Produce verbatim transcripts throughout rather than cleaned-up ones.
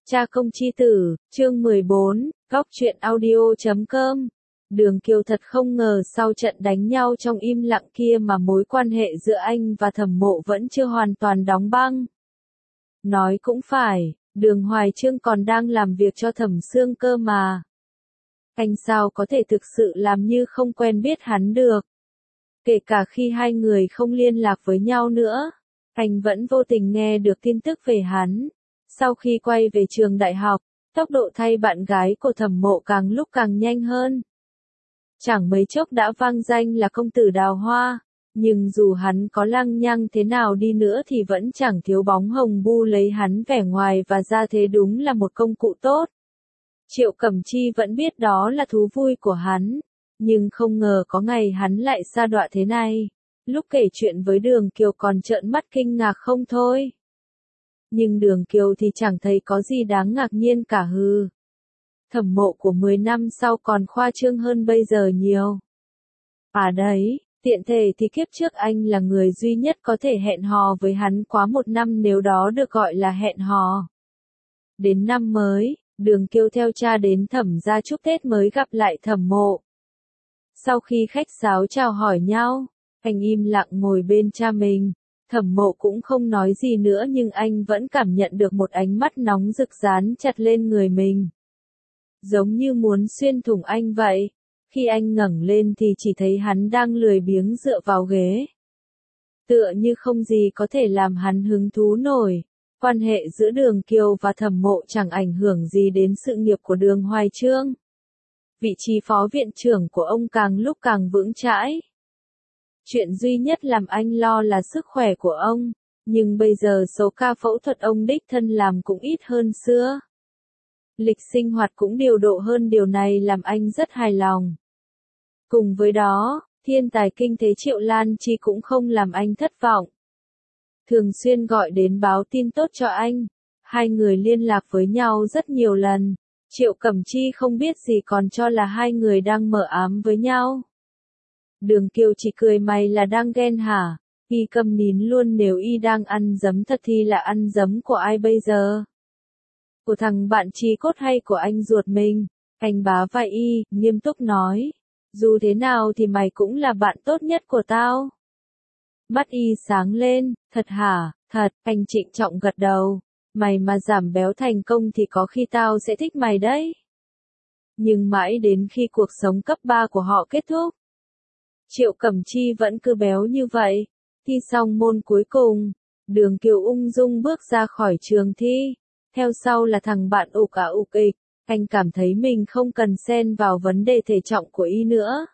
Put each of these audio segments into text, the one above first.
Cha công chi tử, chương mười bốn, góc truyện audio chấm com. Đường Kiều thật không ngờ sau trận đánh nhau trong im lặng kia mà mối quan hệ giữa anh và Thẩm Mộ vẫn chưa hoàn toàn đóng băng. Nói cũng phải, Đường Hoài Chương còn đang làm việc cho Thẩm Sương cơ mà. Anh sao có thể thực sự làm như không quen biết hắn được. Kể cả khi hai người không liên lạc với nhau nữa, anh vẫn vô tình nghe được tin tức về hắn. Sau khi quay về trường đại học, tốc độ thay bạn gái của Thẩm Mộ càng lúc càng nhanh hơn. Chẳng mấy chốc đã vang danh là công tử đào hoa, nhưng dù hắn có lăng nhăng thế nào đi nữa thì vẫn chẳng thiếu bóng hồng bu lấy hắn vẻ ngoài và ra thế đúng là một công cụ tốt. Triệu Cẩm Chi vẫn biết đó là thú vui của hắn, nhưng không ngờ có ngày hắn lại sa đọa thế này. Lúc kể chuyện với Đường Kiều còn trợn mắt kinh ngạc không thôi. Nhưng Đường Kiều thì chẳng thấy có gì đáng ngạc nhiên cả hừ. Thẩm Mộ của mười năm sau còn khoa trương hơn bây giờ nhiều. À đấy, tiện thể thì kiếp trước anh là người duy nhất có thể hẹn hò với hắn quá một năm nếu đó được gọi là hẹn hò. Đến năm mới, Đường Kiều theo cha đến Thẩm gia chúc Tết mới gặp lại Thẩm Mộ. Sau khi khách sáo chào hỏi nhau, anh im lặng ngồi bên cha mình. Thẩm Mộ cũng không nói gì nữa nhưng anh vẫn cảm nhận được một ánh mắt nóng rực dán chặt lên người mình. Giống như muốn xuyên thủng anh vậy. Khi anh ngẩng lên thì chỉ thấy hắn đang lười biếng dựa vào ghế. Tựa như không gì có thể làm hắn hứng thú nổi. Quan hệ giữa Đường Kiều và Thẩm Mộ chẳng ảnh hưởng gì đến sự nghiệp của Đường Hoài Chương. Vị trí phó viện trưởng của ông càng lúc càng vững chãi. Chuyện duy nhất làm anh lo là sức khỏe của ông, nhưng bây giờ số ca phẫu thuật ông đích thân làm cũng ít hơn xưa. Lịch sinh hoạt cũng điều độ hơn, điều này làm anh rất hài lòng. Cùng với đó, thiên tài kinh thế Triệu Lan Chi cũng không làm anh thất vọng. Thường xuyên gọi đến báo tin tốt cho anh, hai người liên lạc với nhau rất nhiều lần. Triệu Cẩm Chi không biết gì còn cho là hai người đang mờ ám với nhau. Đường Kiều chỉ cười, mày là đang ghen hả? Y câm nín luôn, nếu y đang ăn giấm thật thì là ăn giấm của ai bây giờ? Của thằng bạn chí cốt hay của anh ruột mình? Anh bá vai y, nghiêm túc nói. Dù thế nào thì mày cũng là bạn tốt nhất của tao. Mắt y sáng lên, thật hả? Thật, anh trịnh trọng gật đầu. Mày mà giảm béo thành công thì có khi tao sẽ thích mày đấy. Nhưng mãi đến khi cuộc sống cấp ba của họ kết thúc, Triệu Cẩm Chi vẫn cứ béo như vậy. Thi xong môn cuối cùng, Đường Kiều ung dung bước ra khỏi trường thi. Theo sau là thằng bạn ục ả ục ịch. Anh cảm thấy mình không cần xen vào vấn đề thể trọng của y nữa.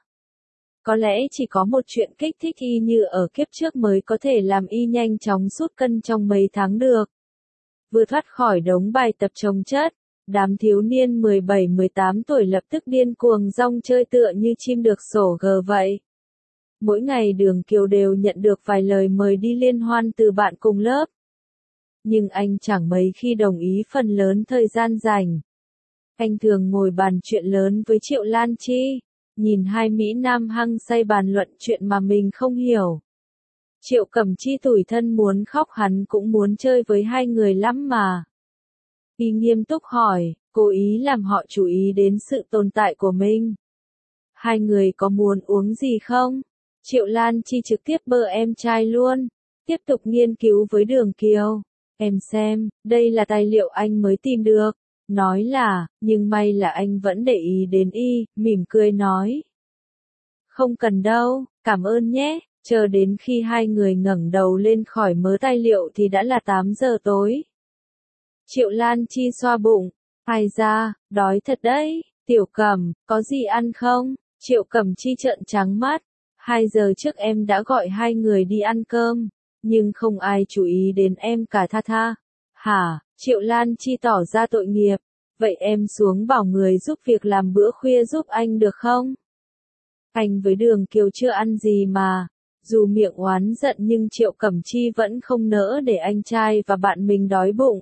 Có lẽ chỉ có một chuyện kích thích y như ở kiếp trước mới có thể làm y nhanh chóng sút cân trong mấy tháng được. Vừa thoát khỏi đống bài tập chồng chất, đám thiếu niên mười bảy mười tám tuổi lập tức điên cuồng rong chơi tựa như chim được sổ gờ vậy. Mỗi ngày Đường Kiều đều nhận được vài lời mời đi liên hoan từ bạn cùng lớp. Nhưng anh chẳng mấy khi đồng ý phần lớn thời gian rảnh. Anh thường ngồi bàn chuyện lớn với Triệu Lan Chi, nhìn hai Mỹ Nam hăng say bàn luận chuyện mà mình không hiểu. Triệu Cẩm Chi tủi thân muốn khóc, hắn cũng muốn chơi với hai người lắm mà. Y nghiêm túc hỏi, cố ý làm họ chú ý đến sự tồn tại của mình. Hai người có muốn uống gì không? Triệu Lan Chi trực tiếp bơ em trai luôn, tiếp tục nghiên cứu với Đường Kiều. Em xem, đây là tài liệu anh mới tìm được. Nói là, nhưng may là anh vẫn để ý đến y, mỉm cười nói. Không cần đâu, cảm ơn nhé. Chờ đến khi hai người ngẩng đầu lên khỏi mớ tài liệu thì đã là tám giờ tối. Triệu Lan Chi xoa bụng. Ai ra, đói thật đấy. Tiểu Cẩm, có gì ăn không? Triệu Cẩm Chi trợn trắng mắt. Hai giờ trước em đã gọi hai người đi ăn cơm, nhưng không ai chú ý đến em cả tha tha. Hả? Triệu Lan Chi tỏ ra tội nghiệp. Vậy em xuống bảo người giúp việc làm bữa khuya giúp anh được không? Anh với Đường Kiều chưa ăn gì mà. Dù miệng oán giận nhưng Triệu Cẩm Chi vẫn không nỡ để anh trai và bạn mình đói bụng.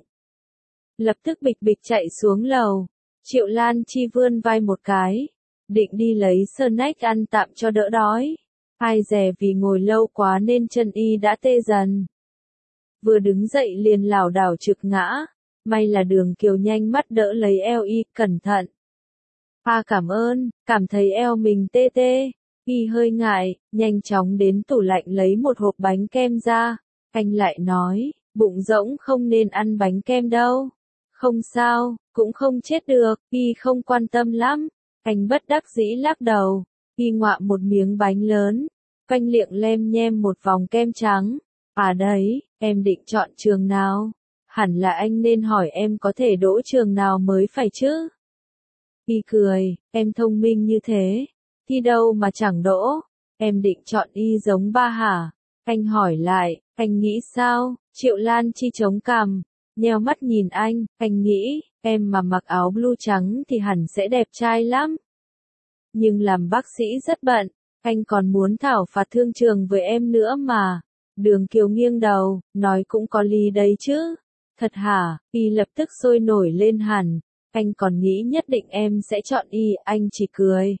Lập tức bịch bịch chạy xuống lầu. Triệu Lan Chi vươn vai một cái, định đi lấy snack ăn tạm cho đỡ đói. Ai dè vì ngồi lâu quá nên chân y đã tê dần. Vừa đứng dậy liền lảo đảo trực ngã. May là Đường Kiều nhanh mắt đỡ lấy eo y, cẩn thận. A cảm ơn, cảm thấy eo mình tê tê. Y hơi ngại, nhanh chóng đến tủ lạnh lấy một hộp bánh kem ra. Anh lại nói, bụng rỗng không nên ăn bánh kem đâu. Không sao, cũng không chết được, Y không quan tâm lắm. Anh bất đắc dĩ lắc đầu. Y ngoạm một miếng bánh lớn, quanh miệng lem nhem một vòng kem trắng. À đấy, em định chọn trường nào? Hẳn là anh nên hỏi em có thể đỗ trường nào mới phải chứ? Y cười, em thông minh như thế, thi đâu mà chẳng đỗ, em định chọn y giống ba hả? Anh hỏi lại, anh nghĩ sao? Triệu Lan Chi chống cằm, nheo mắt nhìn anh, anh nghĩ, em mà mặc áo blue trắng thì hẳn sẽ đẹp trai lắm. Nhưng làm bác sĩ rất bận, anh còn muốn thảo phạt thương trường với em nữa mà. Đường Kiều nghiêng đầu, nói cũng có lý đấy chứ. Thật hả? Y lập tức sôi nổi lên hẳn. Anh còn nghĩ nhất định em sẽ chọn y, anh chỉ cười.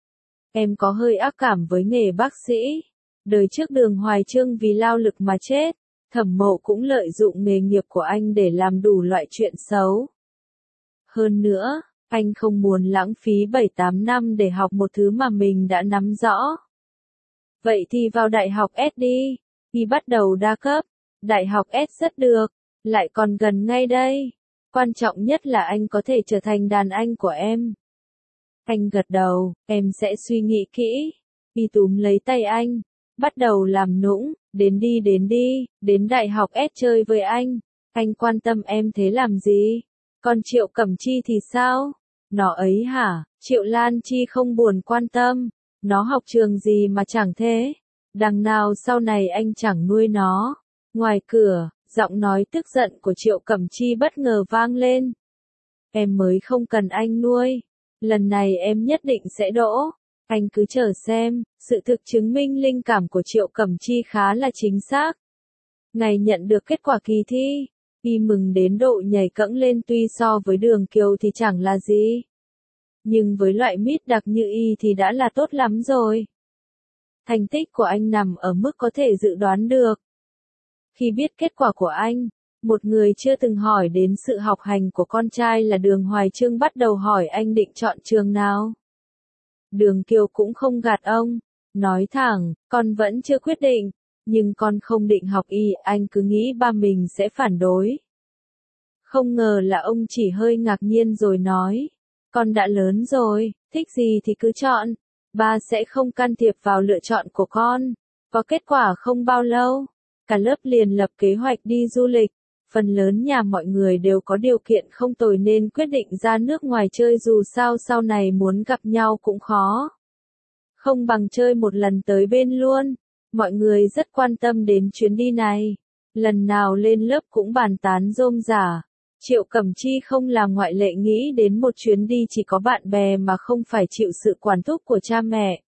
Em có hơi ác cảm với nghề bác sĩ. Đời trước Đường Hoài Chương vì lao lực mà chết. Thẩm Mộ cũng lợi dụng nghề nghiệp của anh để làm đủ loại chuyện xấu. Hơn nữa, anh không muốn lãng phí bảy tám năm để học một thứ mà mình đã nắm rõ. Vậy thì vào đại học S đi. Y bắt đầu đa cấp. Đại học S rất được, lại còn gần ngay đây. Quan trọng nhất là anh có thể trở thành đàn anh của em. Anh gật đầu, em sẽ suy nghĩ kỹ. Y túm lấy tay anh, bắt đầu làm nũng, đến đi đến đi, đến đại học S chơi với anh. Anh quan tâm em thế làm gì? Còn Triệu Cẩm Chi thì sao? Nó ấy hả? Triệu Lan Chi không buồn quan tâm. Nó học trường gì mà chẳng thế? Đằng nào sau này anh chẳng nuôi nó. Ngoài cửa, giọng nói tức giận của Triệu Cẩm Chi bất ngờ vang lên. Em mới không cần anh nuôi. Lần này em nhất định sẽ đỗ. Anh cứ chờ xem, sự thực chứng minh linh cảm của Triệu Cẩm Chi khá là chính xác. Ngày nhận được kết quả kỳ thi, Y mừng đến độ nhảy cẫng lên, tuy so với Đường Kiều thì chẳng là gì. Nhưng với loại mít đặc như Y thì đã là tốt lắm rồi. Thành tích của anh nằm ở mức có thể dự đoán được. Khi biết kết quả của anh, một người chưa từng hỏi đến sự học hành của con trai là Đường Hoài Chương bắt đầu hỏi anh định chọn trường nào. Đường Kiều cũng không gạt ông, nói thẳng, con vẫn chưa quyết định, nhưng con không định học y, anh cứ nghĩ ba mình sẽ phản đối. Không ngờ là ông chỉ hơi ngạc nhiên rồi nói, con đã lớn rồi, thích gì thì cứ chọn, ba sẽ không can thiệp vào lựa chọn của con. Có kết quả không bao lâu, cả lớp liền lập kế hoạch đi du lịch. Phần lớn nhà mọi người đều có điều kiện không tồi nên quyết định ra nước ngoài chơi, dù sao sau này muốn gặp nhau cũng khó. Không bằng chơi một lần tới bên luôn. Mọi người rất quan tâm đến chuyến đi này. Lần nào lên lớp cũng bàn tán rôm rả. Triệu Cẩm Chi không là ngoại lệ, nghĩ đến một chuyến đi chỉ có bạn bè mà không phải chịu sự quản thúc của cha mẹ.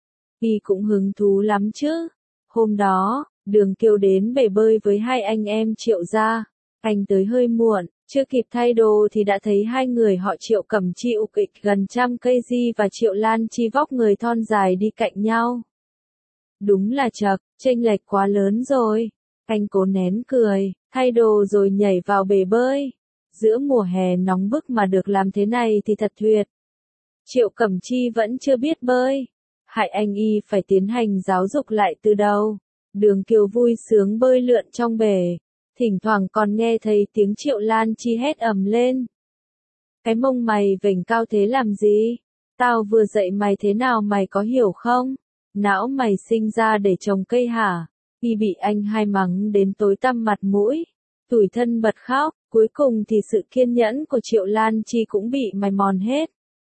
Y cũng hứng thú lắm chứ. Hôm đó, Đường Kiều đến bể bơi với hai anh em Triệu gia. Anh tới hơi muộn, chưa kịp thay đồ thì đã thấy hai người họ Triệu Cẩm Chi ục ịch gần trăm cây di và Triệu Lan Chi vóc người thon dài đi cạnh nhau. Đúng là chật, chênh lệch quá lớn rồi. Anh cố nén cười, thay đồ rồi nhảy vào bể bơi. Giữa mùa hè nóng bức mà được làm thế này thì thật tuyệt. Triệu Cẩm Chi vẫn chưa biết bơi. Hại anh Y phải tiến hành giáo dục lại từ đầu. Đường Kiều vui sướng bơi lượn trong bể. Thỉnh thoảng còn nghe thấy tiếng Triệu Lan Chi hét ầm lên. Cái mông mày vểnh cao thế làm gì? Tao vừa dạy mày thế nào mày có hiểu không? Não mày sinh ra để trồng cây hả? Y bị anh hai mắng đến tối tăm mặt mũi. Tủi thân bật khóc, cuối cùng thì sự kiên nhẫn của Triệu Lan Chi cũng bị mài mòn hết.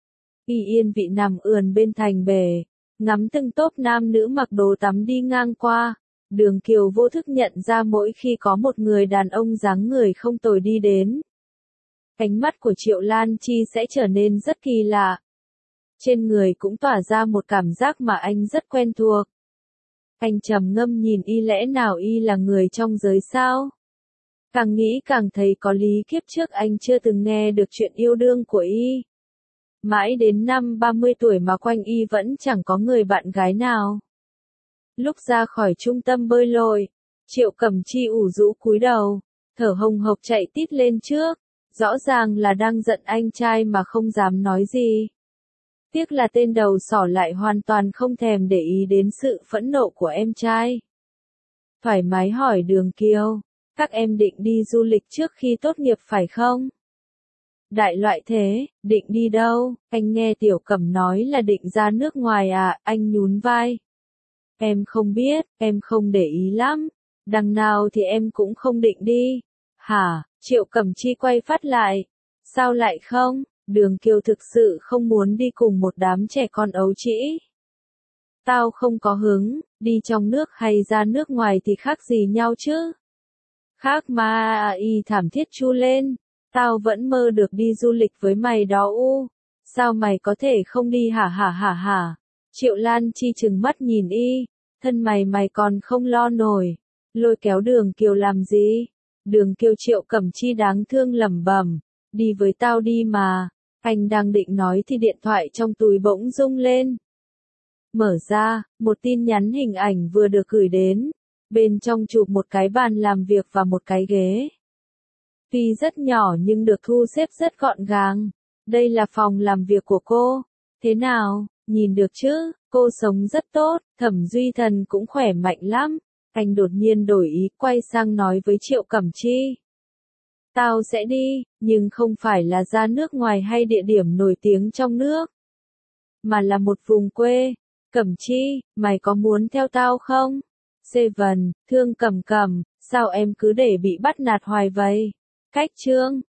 Y yên vị nằm ườn bên thành bể, ngắm từng tốp nam nữ mặc đồ tắm đi ngang qua. Đường Kiều vô thức nhận ra mỗi khi có một người đàn ông dáng người không tồi đi đến, ánh mắt của Triệu Lan Chi sẽ trở nên rất kỳ lạ. Trên người cũng tỏa ra một cảm giác mà anh rất quen thuộc. Anh trầm ngâm nhìn Y, lẽ nào Y là người trong giới sao? Càng nghĩ càng thấy có lý, kiếp trước anh chưa từng nghe được chuyện yêu đương của Y. Mãi đến năm ba mươi tuổi mà quanh Y vẫn chẳng có người bạn gái nào. Lúc ra khỏi trung tâm bơi lội, Triệu Cẩm Chi ủ rũ cúi đầu, thở hồng hộc chạy tít lên trước. Rõ ràng là đang giận anh trai mà không dám nói gì. Tiếc là tên đầu sỏ lại hoàn toàn không thèm để ý đến sự phẫn nộ của em trai. Thoải mái hỏi Đường Kiều, các em định đi du lịch trước khi tốt nghiệp phải không? Đại loại thế, định đi đâu? Anh nghe Tiểu Cẩm nói là định ra nước ngoài à, anh nhún vai. Em không biết, em không để ý lắm. Đằng nào thì em cũng không định đi. Hả? Triệu Cẩm Chi quay phát lại. Sao lại không? Đường Kiều thực sự không muốn đi cùng một đám trẻ con ấu trĩ. Tao không có hứng, đi trong nước hay ra nước ngoài thì khác gì nhau chứ? Khác mà, y thảm thiết chu lên. Tao vẫn mơ được đi du lịch với mày đó u. Sao mày có thể không đi hả hả hả hả? Triệu Lan Chi trừng mắt nhìn y. Thân mày mày còn không lo nổi. Lôi kéo Đường Kiều làm gì? Đường Kiều Triệu Cẩm Chi đáng thương lẩm bẩm. Đi với tao đi mà. Anh đang định nói thì điện thoại trong túi bỗng rung lên. Mở ra, một tin nhắn hình ảnh vừa được gửi đến. Bên trong chụp một cái bàn làm việc và một cái ghế. Tuy rất nhỏ nhưng được thu xếp rất gọn gàng. Đây là phòng làm việc của cô. Thế nào, nhìn được chứ, cô sống rất tốt, Thẩm Duy Thần cũng khỏe mạnh lắm. Anh đột nhiên đổi ý, quay sang nói với Triệu Cẩm Chi. Tao sẽ đi, nhưng không phải là ra nước ngoài hay địa điểm nổi tiếng trong nước. Mà là một vùng quê. Cẩm Chi, mày có muốn theo tao không? Seven, Thương Cẩm Cẩm, sao em cứ để bị bắt nạt hoài vậy? Cách Trương,